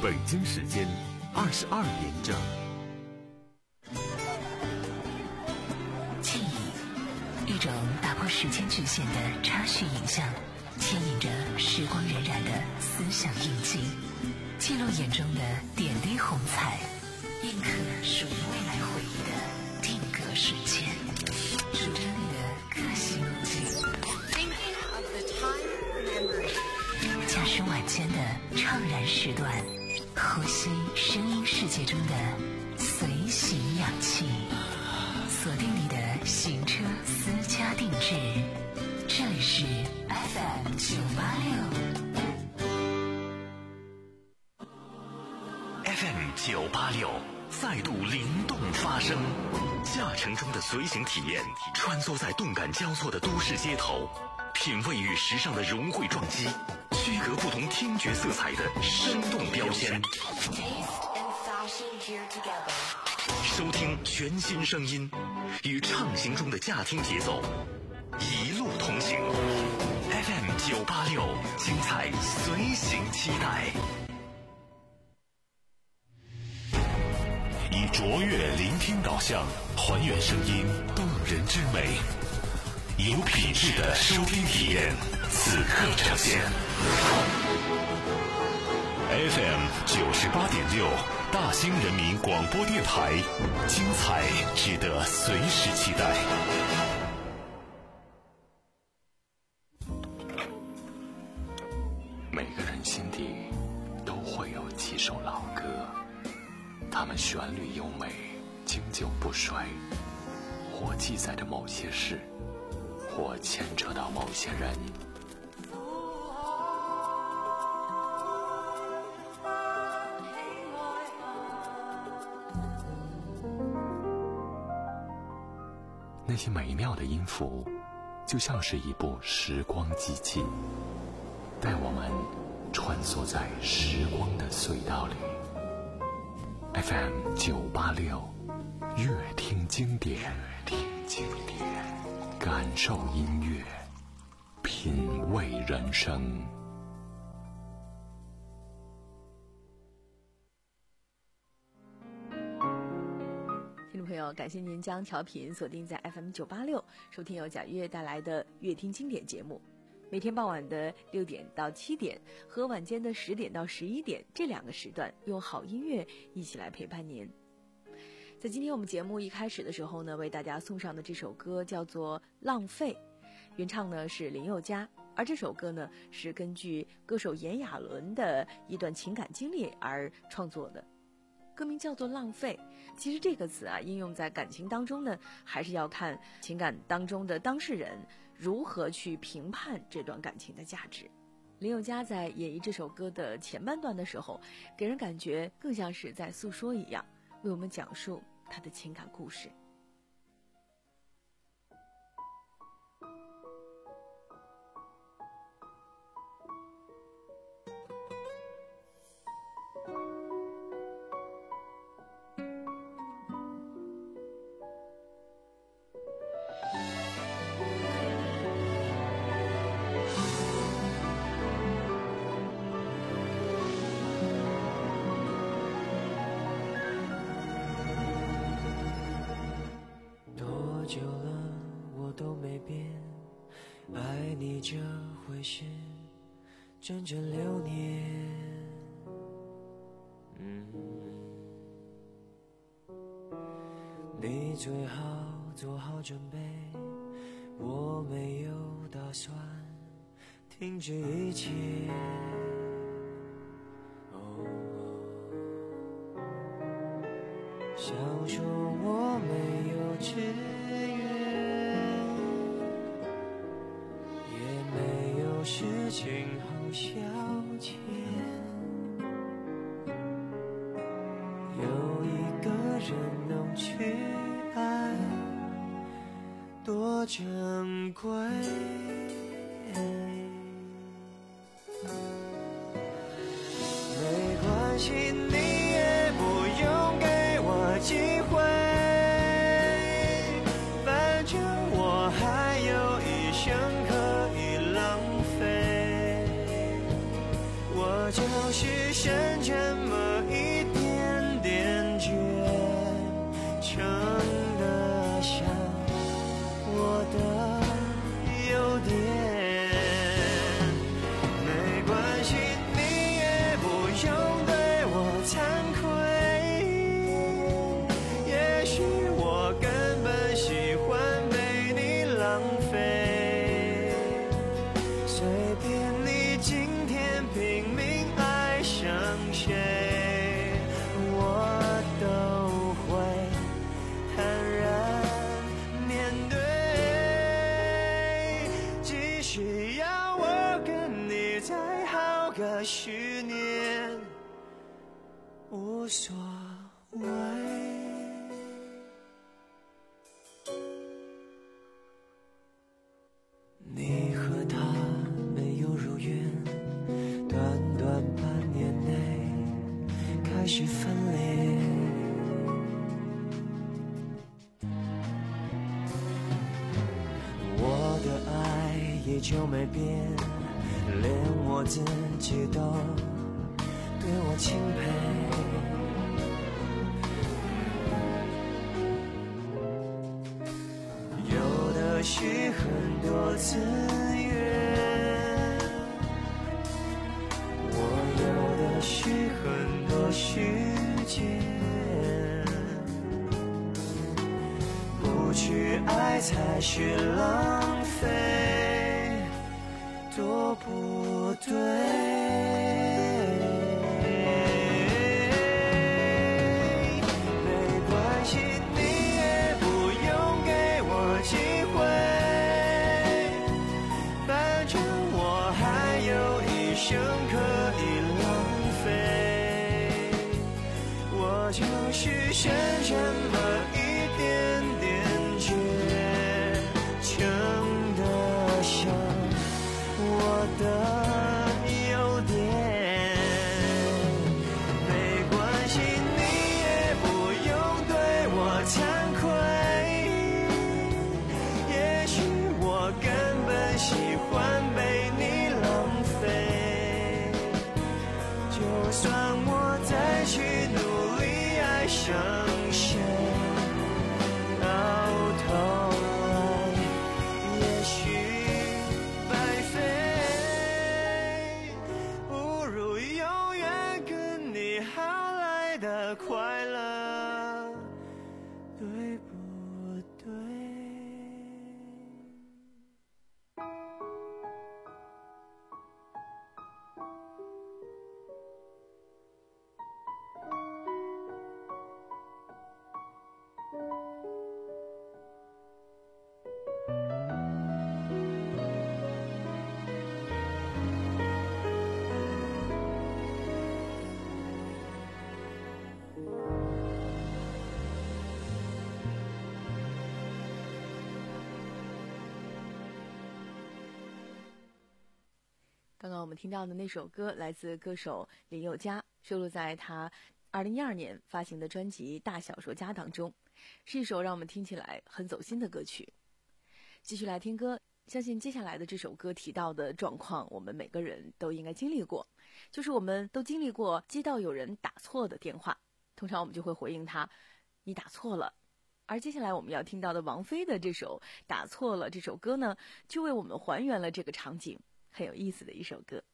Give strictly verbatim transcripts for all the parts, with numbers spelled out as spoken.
北京时间二十二点整。 记忆，一种打破时间局限的插叙影像，牵引着时光荏苒的思想印记，记录眼中的点滴红彩，印刻属于未来回忆的定格瞬间，主张你的个性路径。驾驶晚间的怅然时段，呼吸声音世界中的随行氧气，锁定你的行车私家定制。这里是 F M 九八六 F M 九八六再度灵动发声，驾乘中的随行体验，穿梭在动感交错的都市街头，品味与时尚的融汇撞击，区隔不同听觉色彩的生动标签，收听全新声音，与畅行中的驾听节奏一路同行。 F M 九八六，精彩随行期待。以卓越聆听导向，还原声音动人之美，有品质的收听体验，此刻呈现。F M 九十八点六，大兴人民广播电台，精彩值得随时期待。每个人心底都会有几首老歌，它们旋律优美，经久不衰，或记载着某些事，或牵扯到某些人。那些美妙的音符，就像是一部时光机器，带我们穿梭在时光的隧道里。F M 九八六，乐听经典，乐听经典，感受音乐，品味人生。 听众朋友，感谢您将调频锁定在 F M 九八六，收听由贾月带来的乐听经典节目。每天傍晚的六点到七点和晚间的十点到十一点这两个时段，用好音乐一起来陪伴您。在今天我们节目一开始的时候呢，为大家送上的这首歌叫做《浪费》，原唱呢是林宥嘉，而这首歌呢是根据歌手炎亚纶的一段情感经历而创作的。歌名叫做《浪费》，其实这个词啊，应用在感情当中呢，还是要看情感当中的当事人如何去评判这段感情的价值。林宥嘉在演绎这首歌的前半段的时候，给人感觉更像是在诉说一样，为我们讲述他的情感故事。 久了我都没变，爱你这回事整整六年。嗯，你最好做好准备，我没有打算停止一切。哦，想说我没有志事情好消遣，有一个人能去爱，多珍贵。没关系，你也不用给我机会， 就是剩这么一点点倔强的像我的优点。没关系，你也不用对我惭愧，也许我根本喜欢被你浪费，随便你今天拼命爱上谁，我都会坦然面对。即使要我跟你再好个十年，无所谓。你和他没有如愿，短短半年内开始分裂。我的爱依旧没变，连我自己都对我钦佩。有的是很多资源，我有的是很多时间，不去爱才是浪费，多不对。生可以浪费，我就是剩这么一点点倔强的像我的优点。没关系，你也不用对我惭愧，也许我根本喜欢被你浪费，就算我再去努力爱上谁，到头来也许白费，不如永远跟你好来的快乐，对不对？ 刚刚我们听到的那首歌来自歌手林宥嘉，收录在他二零一二年发行的专辑《大小说家》当中，是一首让我们听起来很走心的歌曲。继续来听歌，相信接下来的这首歌提到的状况，我们每个人都应该经历过，就是我们都经历过接到有人打错的电话，通常我们就会回应他，你打错了。而接下来我们要听到的王菲的这首《打错了》这首歌呢，就为我们还原了这个场景，很有意思的一首歌。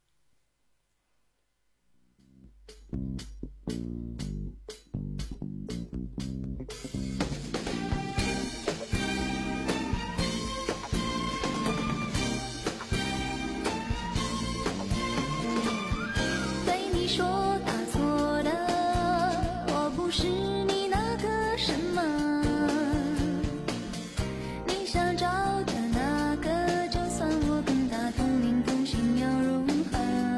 对你说打错的，我不是你那个什么，你想找的那个，就算我跟他同名同姓要如何？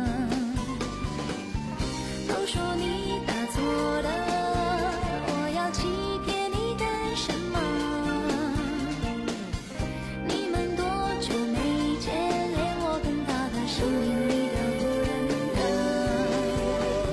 都说你打错的，我要欺骗你干什么？你们多久没见，连我跟他的声音你都不认得。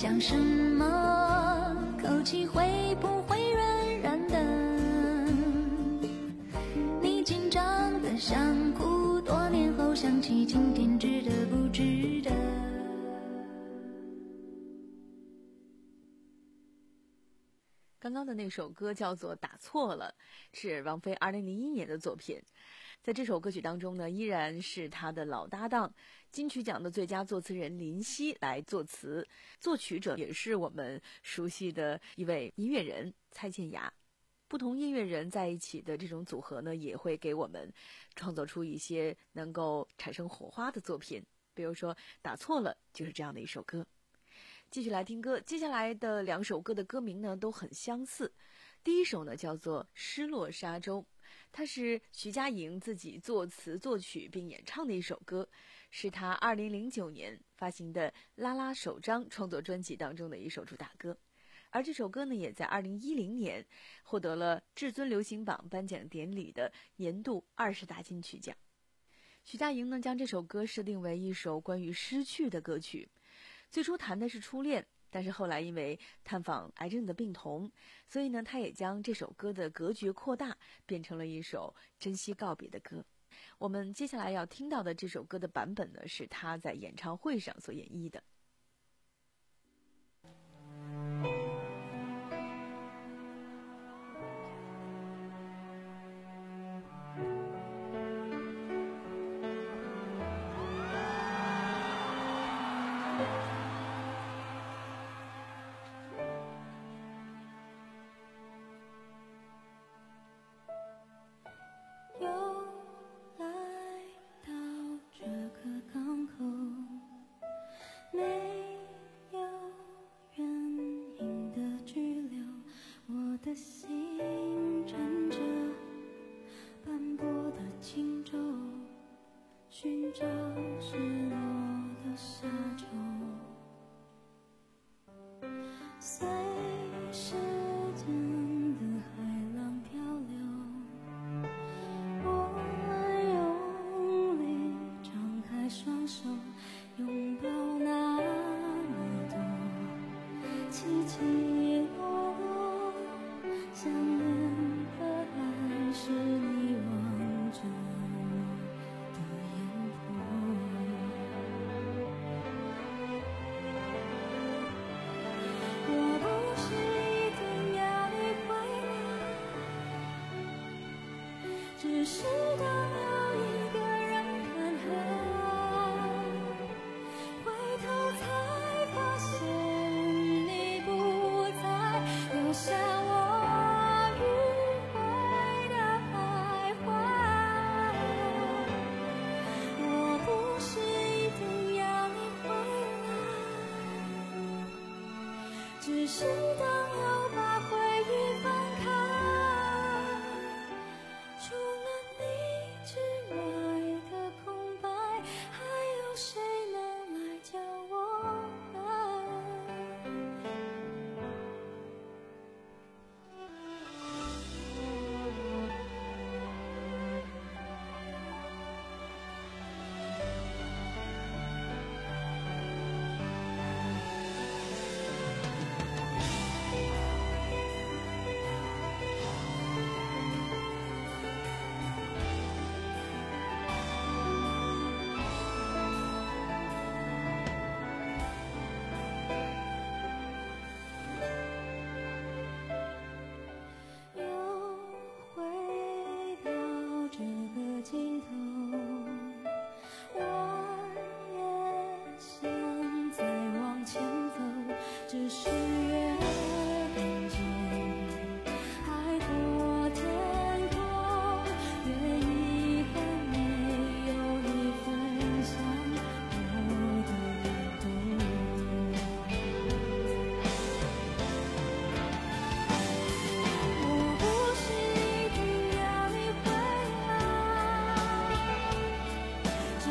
想什么？口气会不会软软的？你紧张的想哭，多年后想起今天值得不值得？ 刚刚的那首歌叫做《打错了》，是王菲二零零一年的作品。在这首歌曲当中呢，依然是她的老搭档金曲奖的最佳作词人林夕来作词，作曲者也是我们熟悉的一位音乐人蔡健雅。不同音乐人在一起的这种组合呢，也会给我们创作出一些能够产生火花的作品。比如说《打错了》就是这样的一首歌。继续来听歌，接下来的两首歌的歌名呢都很相似。第一首呢叫做《失落沙洲》，它是徐佳莹自己作词作曲并演唱的一首歌，是她二零零九年发行的《拉拉手章》创作专辑当中的一首主打歌。而这首歌呢也在二零一零年获得了至尊流行榜颁奖典礼的年度二十大金曲奖。徐佳莹呢将这首歌设定为一首关于失去的歌曲，最初谈的是初恋，但是后来因为探访癌症的病童，所以呢他也将这首歌的格局扩大，变成了一首珍惜告别的歌。我们接下来要听到的这首歌的版本呢是他在演唱会上所演绎的。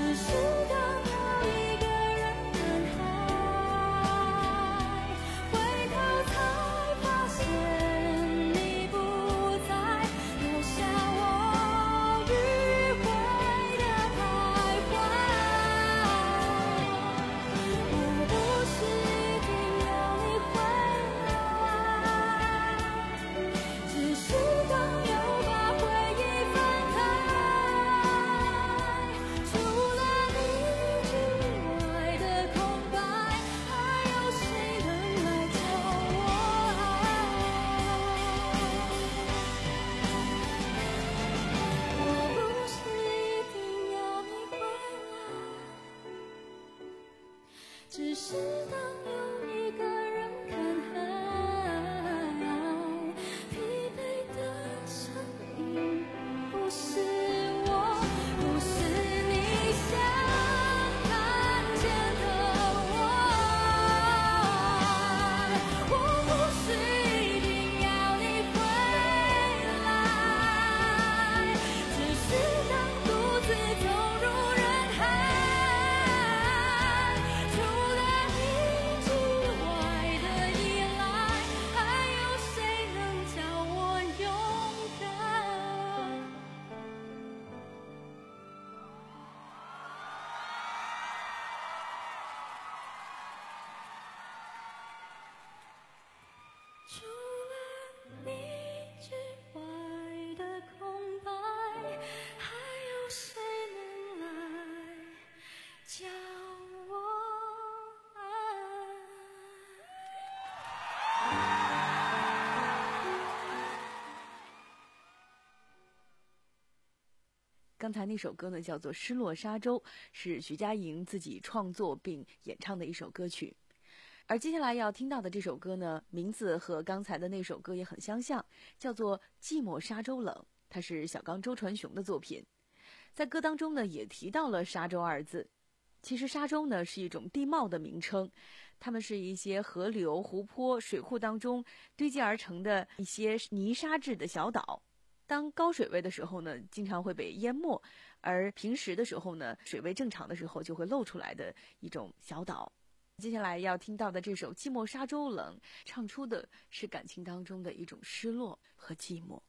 是当有一个人很海，回刚才那首歌呢叫做《失落沙洲》，是徐佳莹自己创作并演唱的一首歌曲。而接下来要听到的这首歌呢，名字和刚才的那首歌也很相像，叫做《寂寞沙洲冷》，它是小刚周传雄的作品。在歌当中呢也提到了沙洲二字。其实沙洲呢是一种地貌的名称，它们是一些河流、湖泊、水库当中堆积而成的一些泥沙质的小岛。当高水位的时候呢，经常会被淹没，而平时的时候呢，水位正常的时候就会露出来的一种小岛。接下来要听到的这首《寂寞沙洲冷》，唱出的是感情当中的一种失落和寂寞。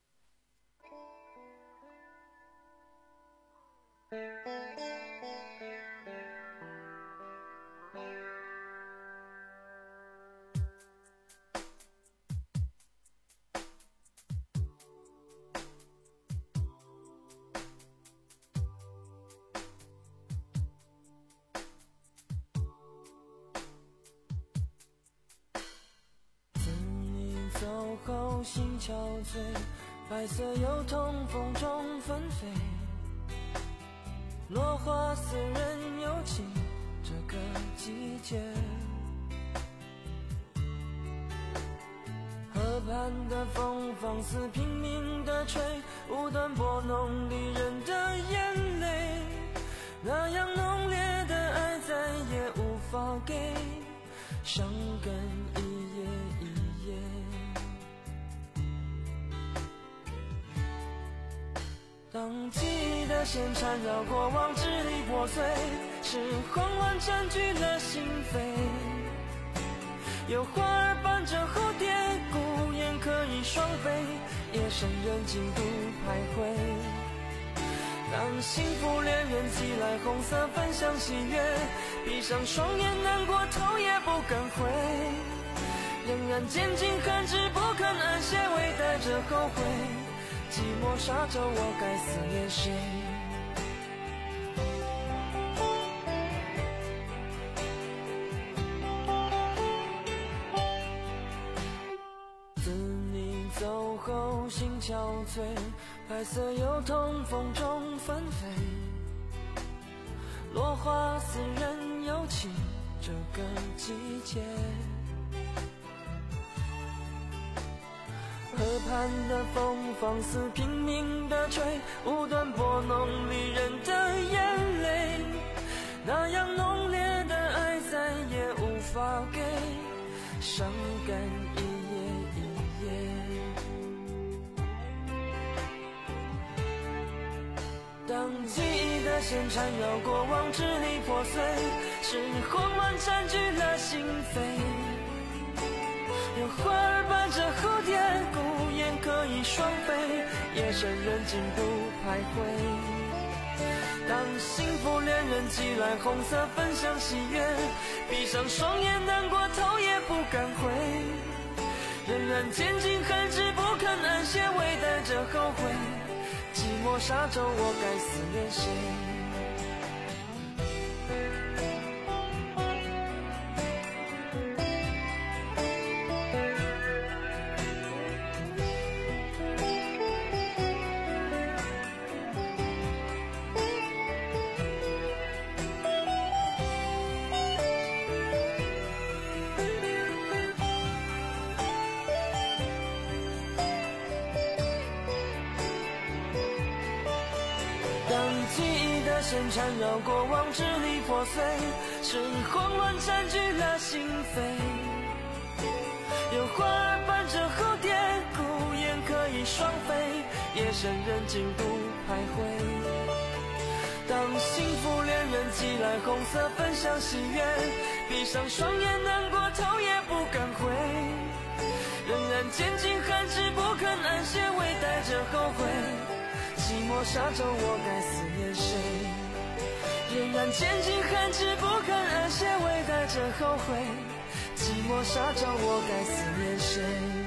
后心憔悴，白色油桐风中纷飞，落花似人有情，这个季节。河畔的风放肆拼命地吹，无端拨弄离人的眼泪，那样浓烈的爱再也无法给，伤感一夜一夜。当记忆的线缠绕过往，支离破碎，是慌乱占据了心扉。有花儿伴着蝴蝶，孤雁可以双飞，夜深人静独徘徊。当幸福恋人寄来红色分享喜悦，闭上双眼难过头也不敢回，仍然坚尽寒枝不肯安歇，微带着后悔。寂寞沙洲，我该思念谁？自你走后心憔悴，白色油桐风中纷飞，落花似人有情，这个季节。河畔的风放肆拼命地吹，无端拨弄离人的眼泪，那样浓烈的爱再也无法给，伤感一夜一夜。当记忆的线缠绕过往，支离破碎，是慌乱占据了心扉。有花儿伴着蝴蝶，孤雁可以双飞，夜深人静独徘徊。当幸福恋人寄来红色分享喜悦，闭上双眼难过头也不敢回，仍然坚尽寒枝不肯安歇，微带着后悔。寂寞沙洲，我该思念谁？线缠绕过往，支离破碎，是慌乱占据了心扉。有花儿伴着蝴蝶，孤雁可以双飞，夜深人静独徘徊。当幸福恋人寄来红色分享喜悦，闭上双眼难过头也不敢回，仍然坚尽寒枝不肯安歇，微带着后悔。寂寞沙洲，我该思念谁？仍然坚尽寒枝不肯安歇，微带着后悔。寂寞沙洲，我该思念谁？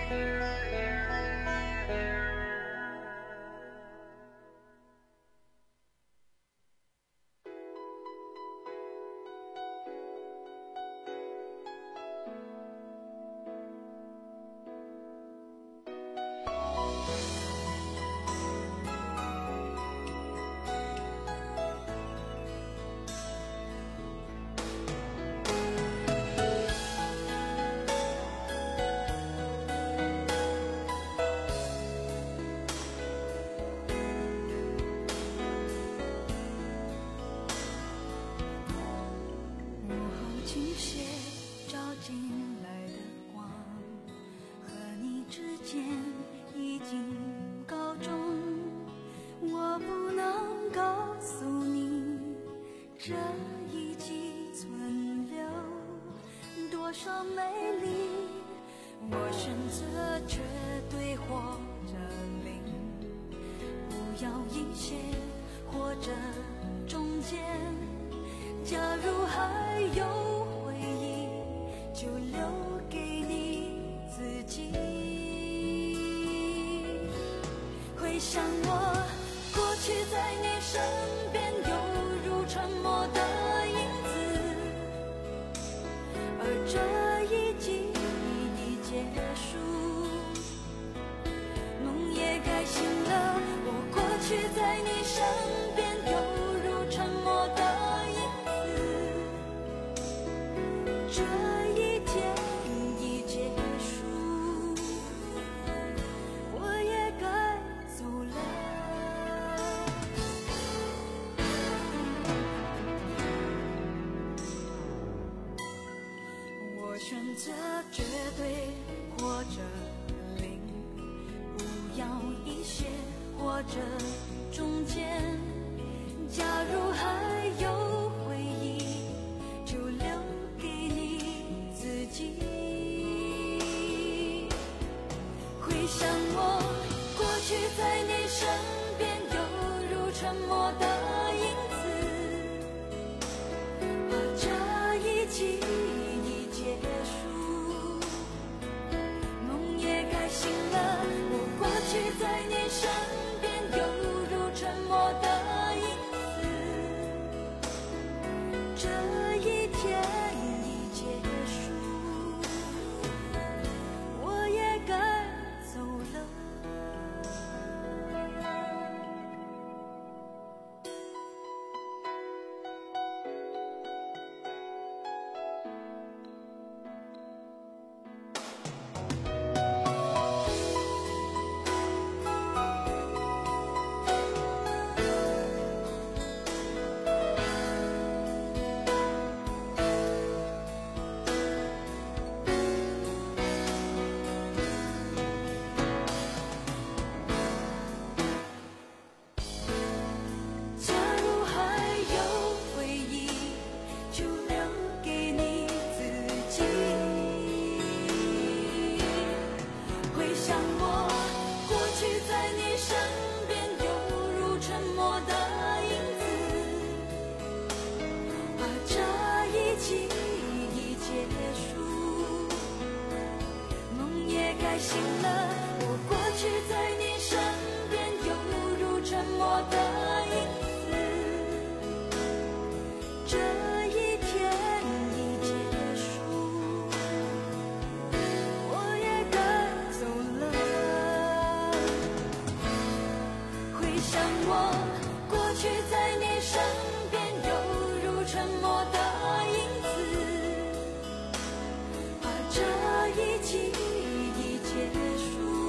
这一季已结束。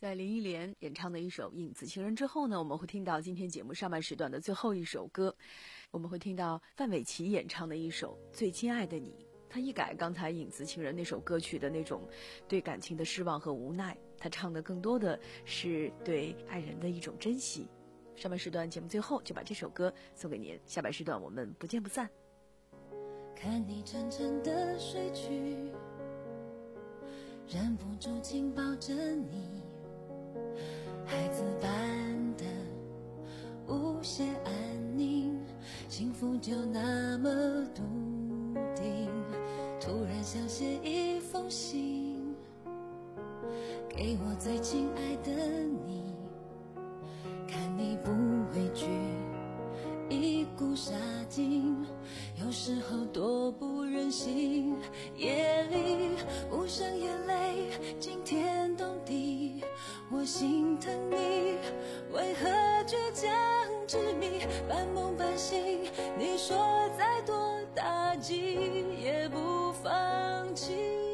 在林忆莲演唱的一首《影子情人》之后呢，我们会听到今天节目上半时段的最后一首歌，我们会听到范玮琪演唱的一首《最亲爱的你》。他一改刚才《影子情人》那首歌曲的那种对感情的失望和无奈，他唱的更多的是对爱人的一种珍惜。上半时段节目最后就把这首歌送给您，下半时段我们不见不散。 看你沉沉的睡去，忍不住紧抱着你，孩子般的无限安宁，幸福就那么笃定。突然想写一封信给我最亲爱的你，看你不畏惧一股杀劲，有时候多不忍心，夜里无声眼泪惊天动地，我心疼你为何倔强执迷，半梦半醒，你说再多打击也不放弃，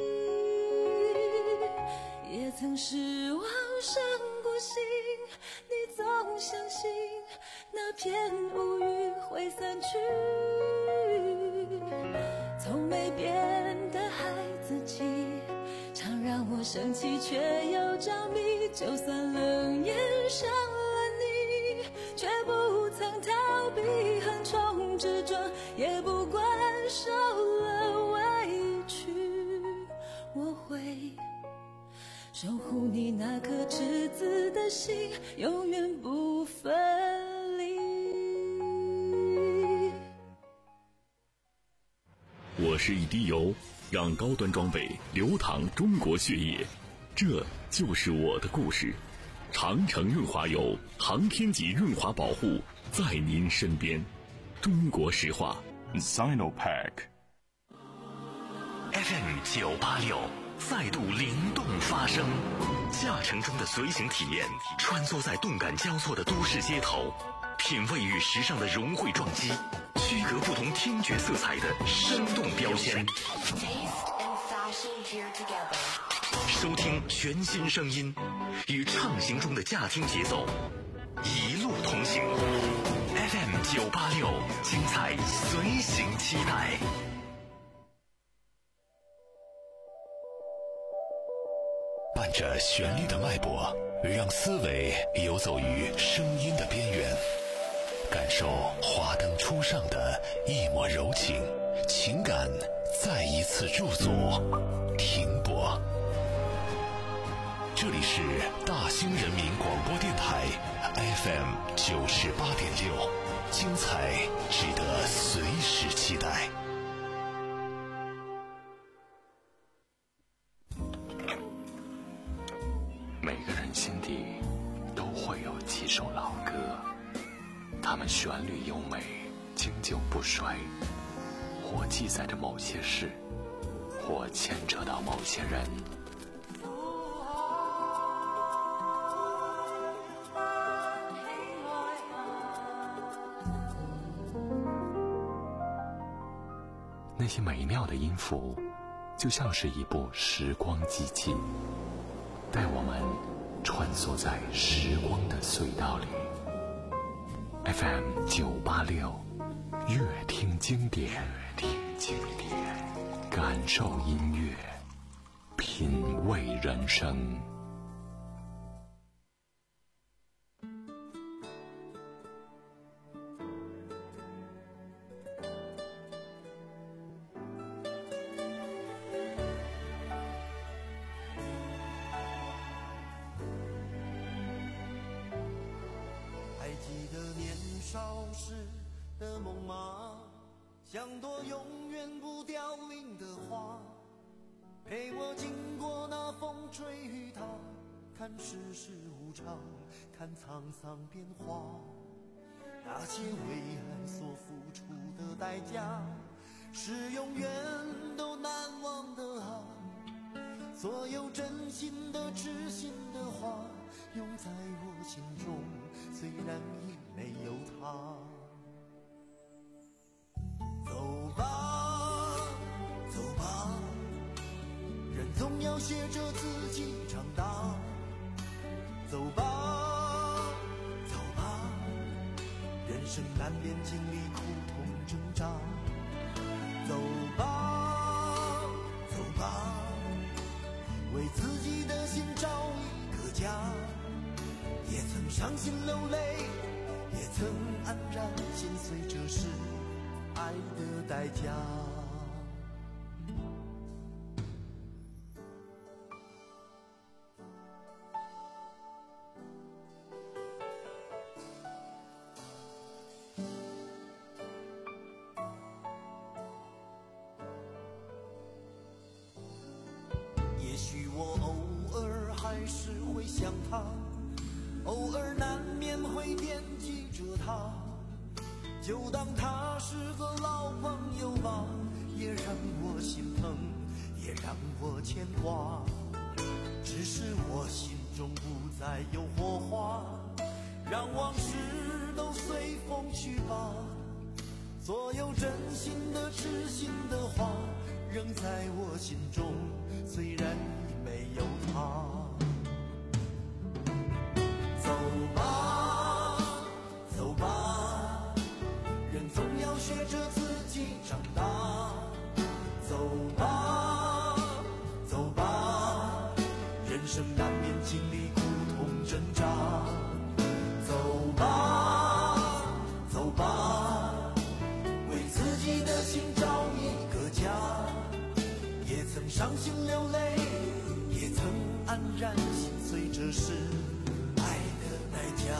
也曾失望伤过心，你总相信那片乌云会散去，从没变的孩子气，常让我生气却又着迷，就算冷眼伤了你，却不曾逃避横冲直撞，也不管受了委屈，我会守护你那颗赤子的心，永远不分离。 我是一滴油，让高端装备流淌中国血液，这就是我的故事。长城润滑油，航天级润滑保护，在您身边。中国石化 Sinopec F M 九八六再度灵动发声，驾乘中的随行体验，穿梭在动感交错的都市街头，品味与时尚的融汇撞击，区隔不同听觉色彩的生动标签，收听全新声音，与畅行中的驾听节奏一路同行。 F M 九八六，精彩随行期待。 伴着旋律的脉搏，让思维游走于声音的边缘，感受华灯初上的一抹柔情，情感再一次驻足停泊。这里是大兴人民广播电台 F M 九十八点六，精彩值得随时期待。 每个人心底都会有几首老歌，它们旋律优美，经久不衰，或记载着某些事，或牵扯到某些人。那些美妙的音符，就像是一部时光机器，带我们穿梭在时光的隧道里。 F M 九八六，乐听经典，乐听经典，感受音乐，品味人生。 少时的梦吗？像朵永远不凋零的花，陪我经过那风吹雨打，看世事无常，看沧桑变化。那些为爱所付出的代价，是永远都难忘的啊！所有真心的痴心的话，永在我心中，虽然已没有他。走吧走吧，人总要学着自己长大， 走吧走吧，人生难免经历苦痛挣扎。走吧走吧，为自己的心找一个家。也曾伤心流泪，也曾黯然心碎，这是爱的代价。也许我偶尔还是会想他，偶尔难免会惦记着他，就当他是个老朋友吧，也让我心疼，也让我牵挂。只是我心中不再有火花，让往事都随风去吧。所有真心的痴心的话，仍在我心中，虽然已没有他。走吧走吧，人总要学着自己长大。走吧走吧，人生难免经历苦痛挣扎。走吧走吧，为自己的心找一个家。也曾伤心流泪，也曾黯然心碎，这是爱的代价。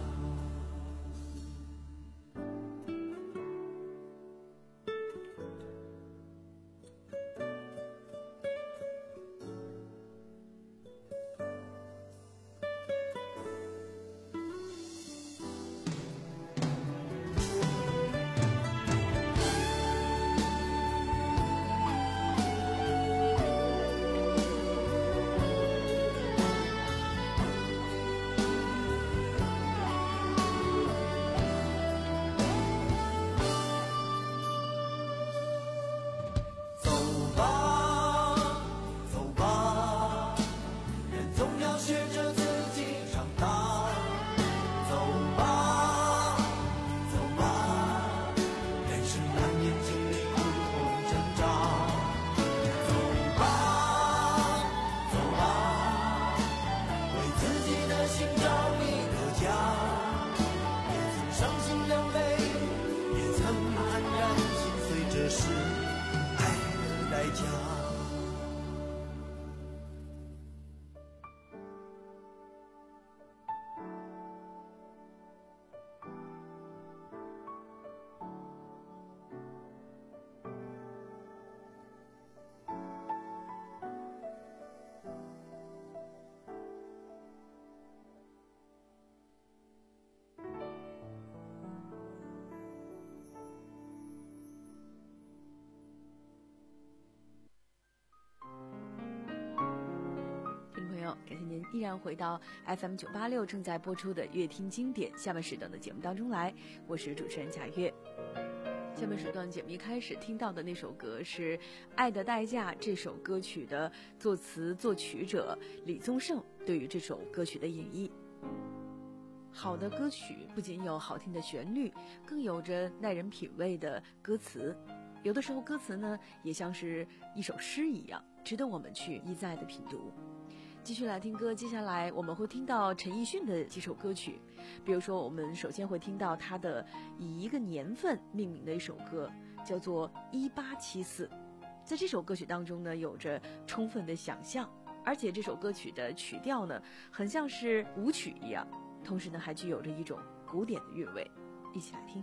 感谢您依然回到 F M 九八六正在播出的乐听经典下半时段的节目当中来，我是主持人贾月。下面时段节目一开始听到的那首歌是《爱的代价》，这首歌曲的作词作曲者李宗盛对于这首歌曲的演绎。好的歌曲不仅有好听的旋律，更有着耐人品味的歌词，有的时候歌词呢也像是一首诗一样，值得我们去一再的品读。继续来听歌，接下来我们会听到陈奕迅的几首歌曲，比如说我们首先会听到他的以一个年份命名的一首歌，叫做一八七四。在这首歌曲当中呢，有着充分的想象，而且这首歌曲的曲调呢很像是舞曲一样，同时呢还具有着一种古典的韵味。一起来听。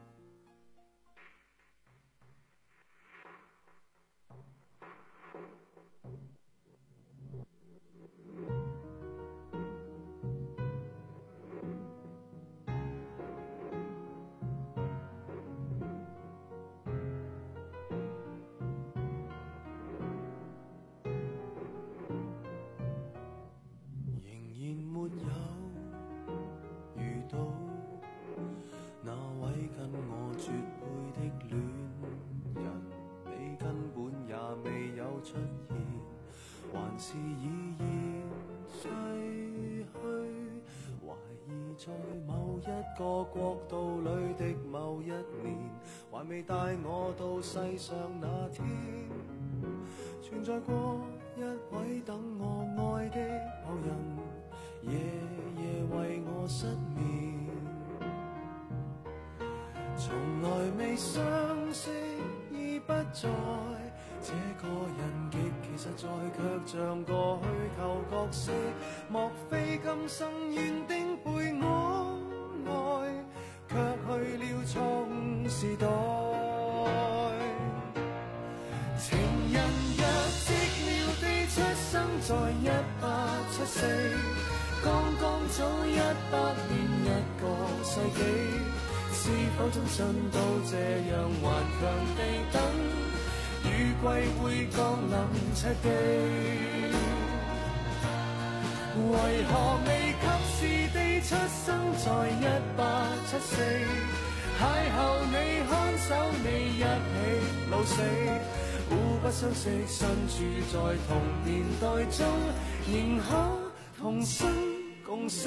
出現，還是已然逝去。 在某一個國度裏的某一年，還未帶我到世上那天，存在過一位等我愛的某人，夜夜為我失眠。從來未相識已不在，這個人極其實在，卻像個虛構角色。莫非今生原定陪我愛，卻去了錯誤時代。情人若寂寥地出生在一八七四，剛剛早一百年一個世紀，是否終身都這樣頑強地等，雨季會降臨赤地？為何未及時地出生在一八七四，邂逅你看守你一起老死，互不相識身處在同年代中，仍可同生共死。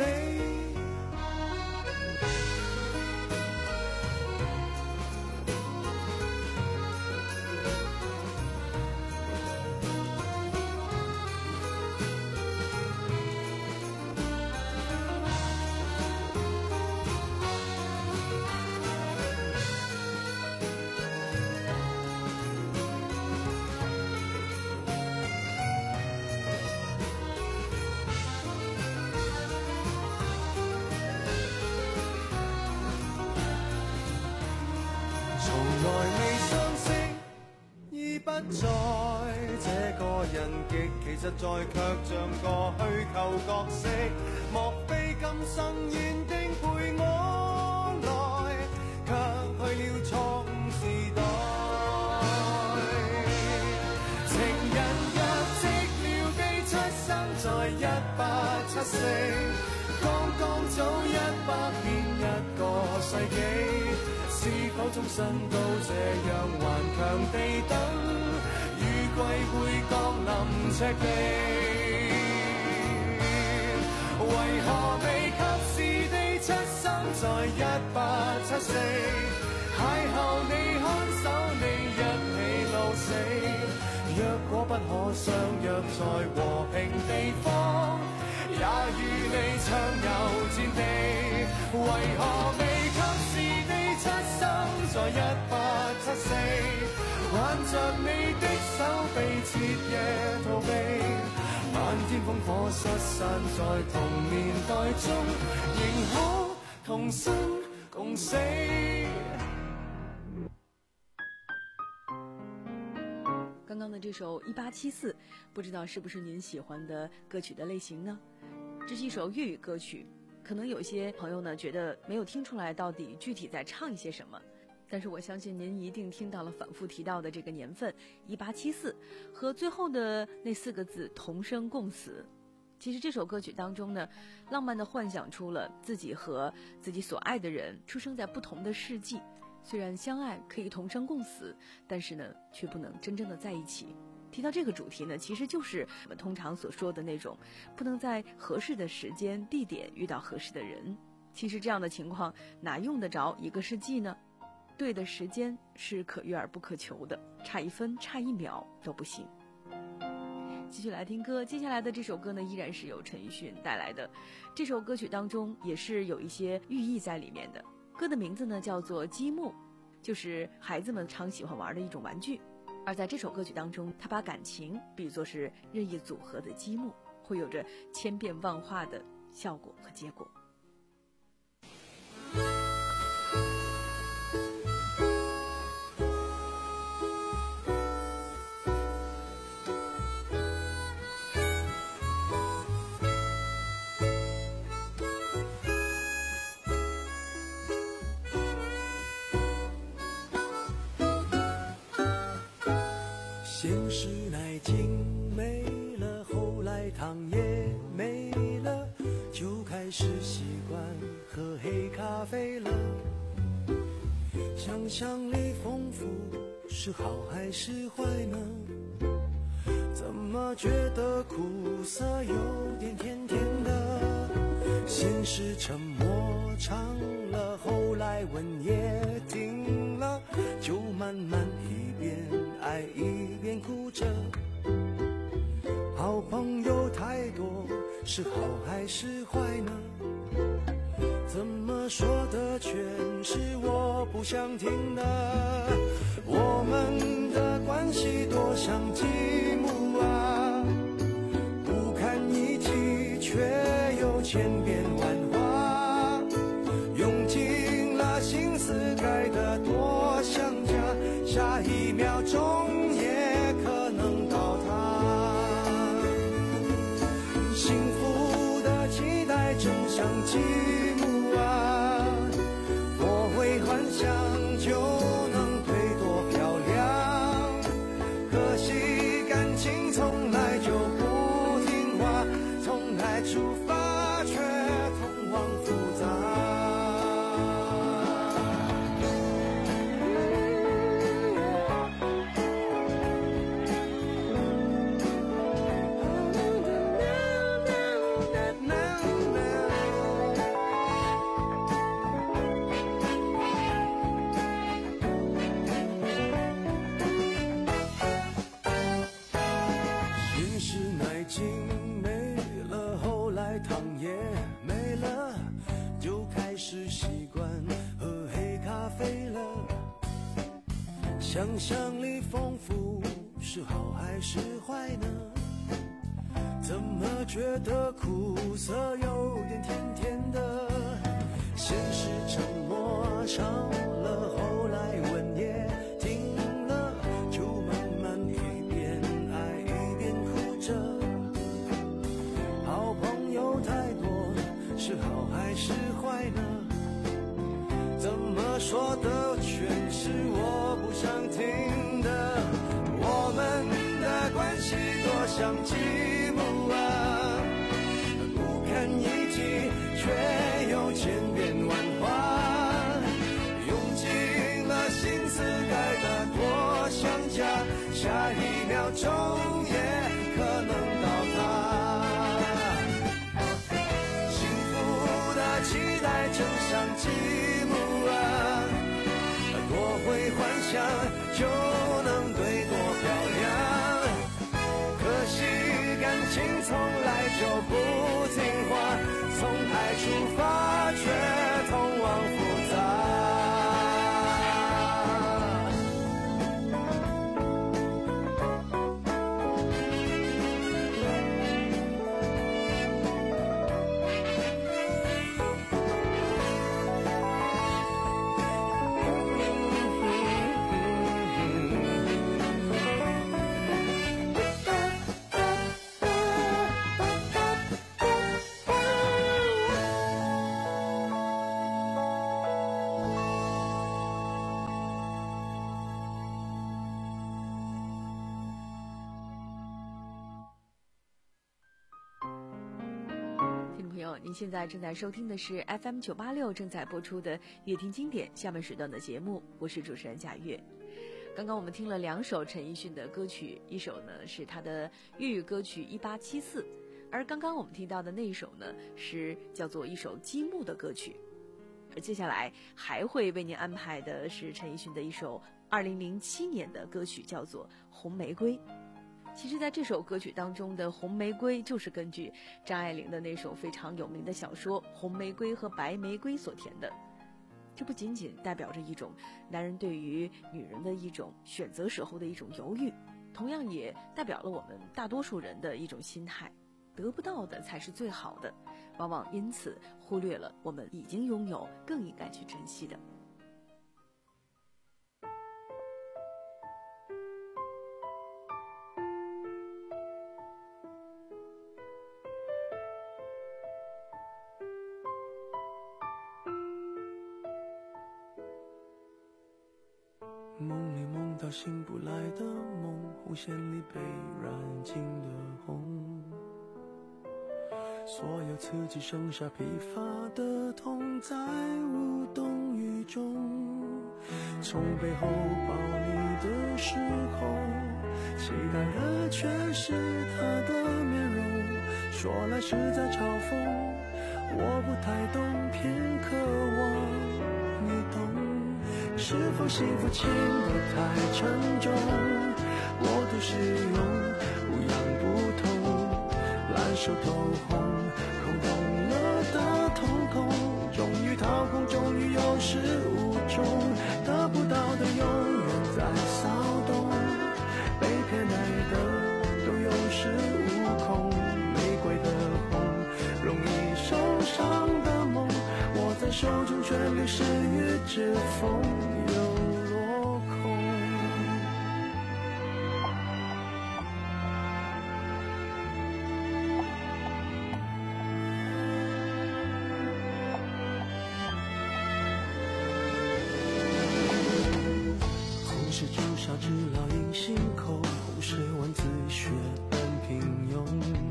不在，這個人極其實在，卻像個虛構角色。莫非今生原定陪我來，卻去了錯誤時代。情人若寂寥地出生在一八七四，剛剛早一百年一個世紀，是否終身都這樣頑強地等？雨季會降臨赤地，為何未及時地出生在一八七四，邂逅你看守你一起老死，若果不可相約在和平地方，也與你暢遊戰地。為何未及時地出生在一八七四，挽着你的手臂徹夜逃避，漫天烽火失散在同年代中，仍可同生共死。 刚刚的这首一八七四，不知道是不是您喜欢的歌曲的类型呢？这是一首粤语歌曲，可能有些朋友呢觉得没有听出来到底具体在唱一些什么，但是我相信您一定听到了反复提到的这个年份一八七四和最后的那四个字同生共死。其实这首歌曲当中呢，浪漫地幻想出了自己和自己所爱的人出生在不同的世纪，虽然相爱可以同生共死，但是呢却不能真正的在一起。提到这个主题呢，其实就是我们通常所说的那种不能在合适的时间地点遇到合适的人。其实这样的情况哪用得着一个世纪呢？对的时间是可遇而不可求的，差一分差一秒都不行。继续来听歌，接下来的这首歌呢，依然是由陈奕迅带来的。这首歌曲当中也是有一些寓意在里面的。歌的名字呢叫做积木，就是孩子们常喜欢玩的一种玩具。而在这首歌曲当中，他把感情比作是任意组合的积木，会有着千变万化的效果和结果。 现实奶精没了，后来糖也没了，就开始习惯喝黑咖啡了。想象力丰富是好还是坏呢？怎么觉得苦涩有点甜甜的？现实沉默唱了，后来吻也停了，就慢慢一边爱一边哭着。好朋友太多，是好还是坏呢？怎么说的全是我不想听的。我们的关系多像积木啊，不堪一击却又千变万化，用尽了心思盖得多像家，下一秒钟也可能倒塌。幸福的期待正像积木啊，我会幻想就能对多漂亮，可惜感情从来就不听话，从爱出发却通往复杂。先是奶精没了，后来糖也没了，就开始习惯喝黑咖啡了。想象力丰富是好还是坏呢？怎么觉得苦涩有点甜甜的？先是沉默少了，后来吻也停了，就慢慢一边爱一边哭着。好朋友太多，是好还是坏呢？怎么说的全是我不想听的。我们的关系多像积木啊，不堪一击却又千变万化，用尽了心思盖得多像家，下一秒钟也可能倒塌。幸福的期待正像积木啊，多会幻想就能对多漂亮，可惜感情从来就不听话，从爱出发却通往复杂。 您现在正在收听的是 F M 九八六正在播出的乐听经典下半时段的节目，我是主持人贾月。刚刚我们听了两首陈奕迅的歌曲，一首呢是他的粤语歌曲一八七四，而刚刚我们听到的那一首呢是叫做一首积木的歌曲。而接下来还会为您安排的是陈奕迅的一首二零零七年的歌曲，叫做《红玫瑰》。其实在这首歌曲当中的红玫瑰就是根据张爱玲的那首非常有名的小说《红玫瑰和白玫瑰》所填的。这不仅仅代表着一种男人对于女人的一种选择时候的一种犹豫，同样也代表了我们大多数人的一种心态，得不到的才是最好的，往往因此忽略了我们已经拥有更应该去珍惜的。 梦里梦到醒不来的梦，红线里被染尽的红，所有刺激剩下疲乏的痛，在无动于衷。从背后抱你的时候，期待的却是他的面容，说来是在嘲讽，我不太懂，片刻是否幸福轻得太沉重？我都是用不痒不痛，烂熟透红，空洞了的瞳孔，终于掏空，终于有始无终，得不到的永远在骚动，被偏爱的都有恃无恐，玫瑰的红，容易受伤的梦，握在手中却流失于指缝，又落空。红是朱砂痣烙印心口，红是文字血本平庸，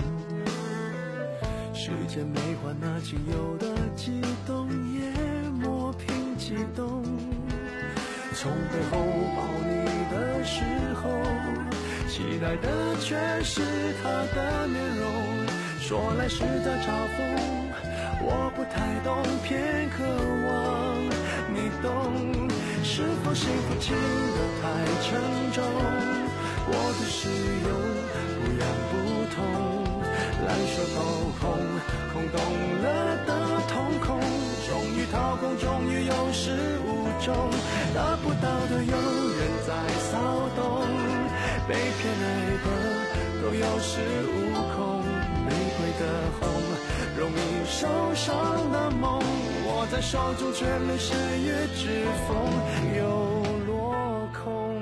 时间没换那仅有的激动，也磨平激动。从背后抱你的时候，期待的却是他的面容，说来是在嘲讽，我不太懂，偏渴望你懂。是否幸福轻得太沉重？我的使用不痒不痛，烂熟透红，空洞了的瞳孔，终于掏空，终于有始无终，得不到的永远在骚动，被偏爱的都有恃无恐，玫瑰的红，容易受伤的梦，握在手中却流失于指缝，又落空。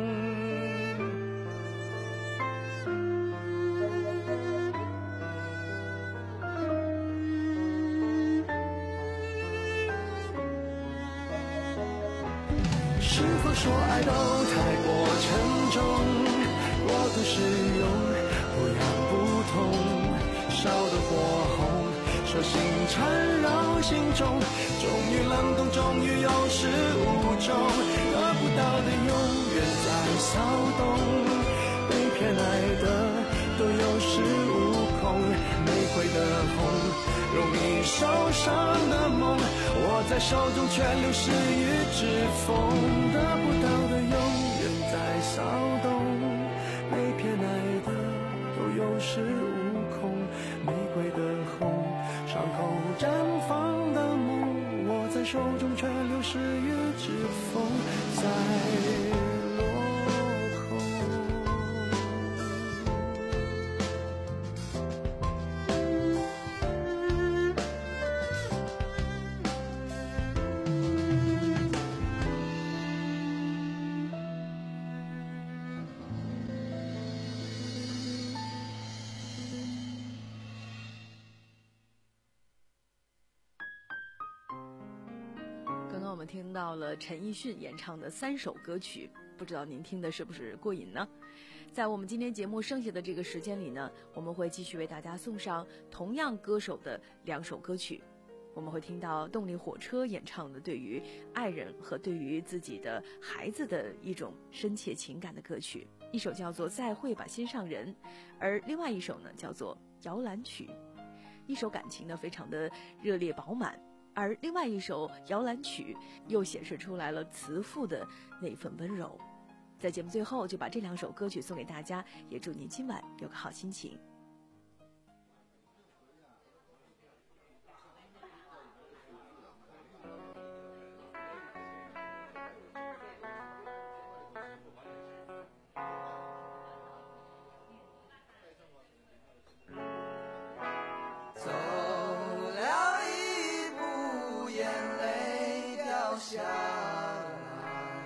是否说爱都太过沉重？我都是用不痒不痛，烧得火红，手心缠绕心中，终于冷冻，终于有始无终，得不到的永远在骚动，被偏爱的都有恃无恐，玫瑰的红，容易受伤的梦，握在手中却流失于指缝，得不到的永远在骚动，被偏爱的都有恃无恐，玫瑰的红，伤口绽放的梦，握在手中却流失于指缝，在落空。 我们听到了陈奕迅演唱的三首歌曲，不知道您听的是不是过瘾呢？在我们今天节目剩下的这个时间里呢，我们会继续为大家送上同样歌手的两首歌曲。我们会听到动力火车演唱的对于爱人和对于自己的孩子的一种深切情感的歌曲，一首叫做《再会吧心上人》，而另外一首呢叫做《摇篮曲》，一首感情呢非常的热烈饱满，而另外一首《摇篮曲》又显示出来了慈父的那份温柔。在节目最后就把这两首歌曲送给大家，也祝您今晚有个好心情。 走了一步，眼泪掉下来。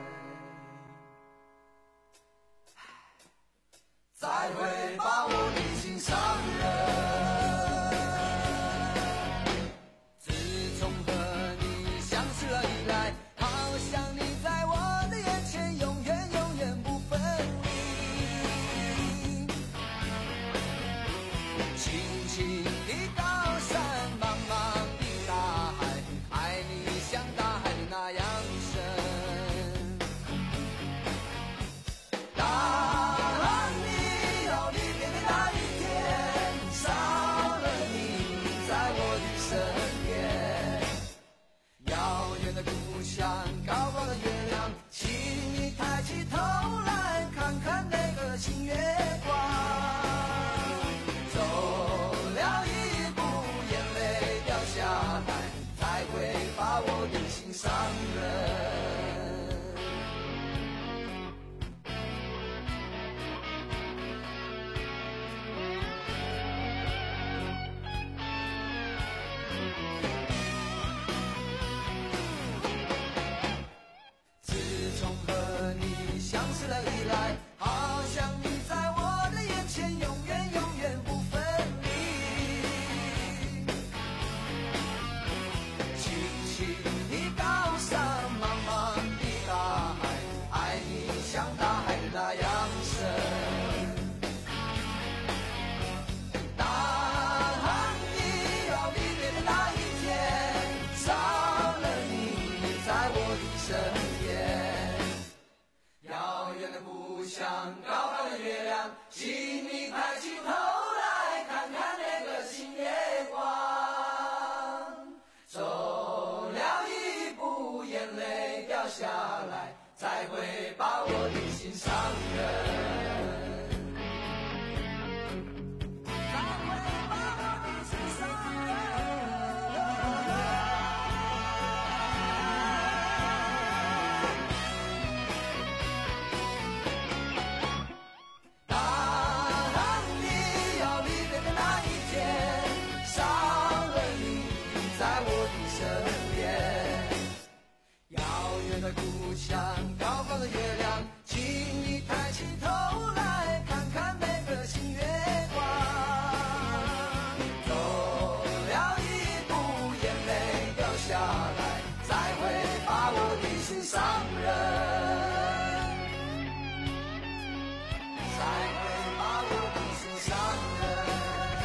再会吧，我的心上人。自从和你相识了以来，好像你在我的眼前永远永远不分离。轻轻的高山，茫茫的大海，爱你像大海的那样深。当你要离别的那一天，少了你在我的身边，遥远的故乡，高高的上人。自从和你相识了以来，好像你在我的眼前永远永远不分离。轻轻地高山，茫茫的大海，爱你像大海的那样深。当你要离别的那一天，少了你在我的身边，遥远的故乡，高高的月亮，请你抬起头来看看那个新月光。走了一步，眼泪掉下来，才会把我的心上人。故乡高高的月亮，请你抬起头来看看那个新月光。走了一步，眼泪掉下来，才会把我的心上人，才会把我的心上人。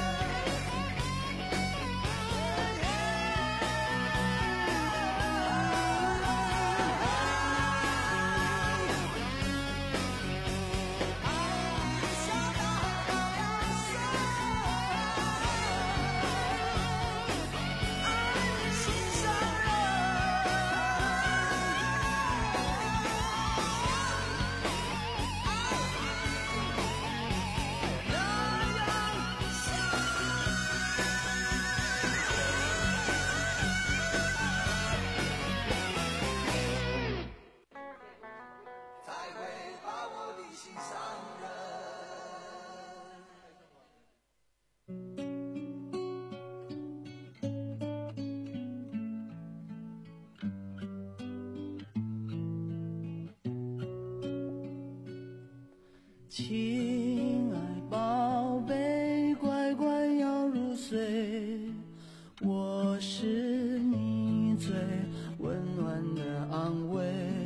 亲爱宝贝，乖乖要入睡，我是你最温暖的安慰。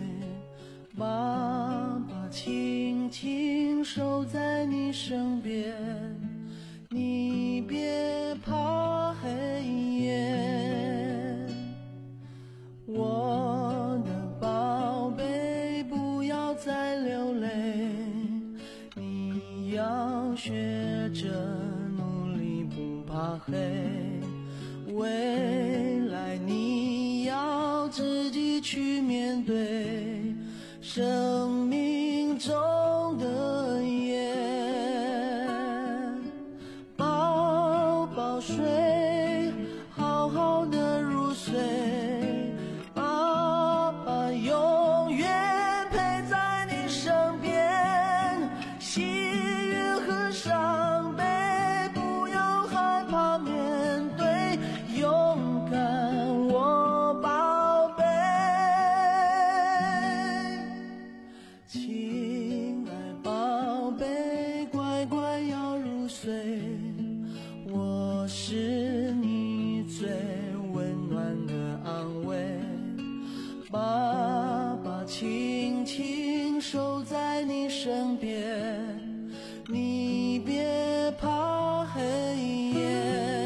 爸爸轻轻守在你身边，你别怕黑夜。我的宝贝，不要再流泪，要学着努力不怕黑，未来你要自己去面对生命中的夜。宝宝睡，好好的入睡，爸爸永远陪在你身边。喜悦和伤悲不要害怕面对，勇敢我宝贝。亲爱宝贝，乖乖要入睡，我是你最温暖的安慰。爸爸轻轻守在你身边，你别怕黑夜。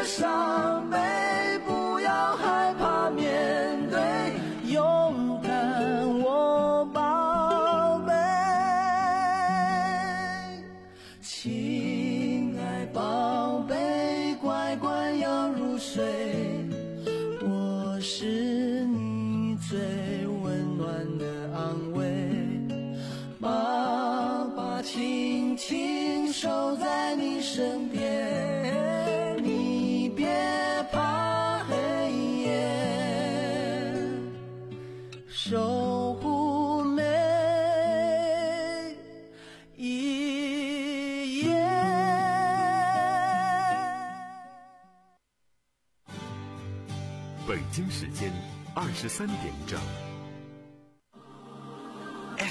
伤悲，不要害怕面对，勇敢我宝贝。亲爱宝贝，乖乖要入睡，我是你最温暖的安慰。爸爸轻轻守在你身边，你别怕黑夜，守护每一夜。 北京时间二十三点整。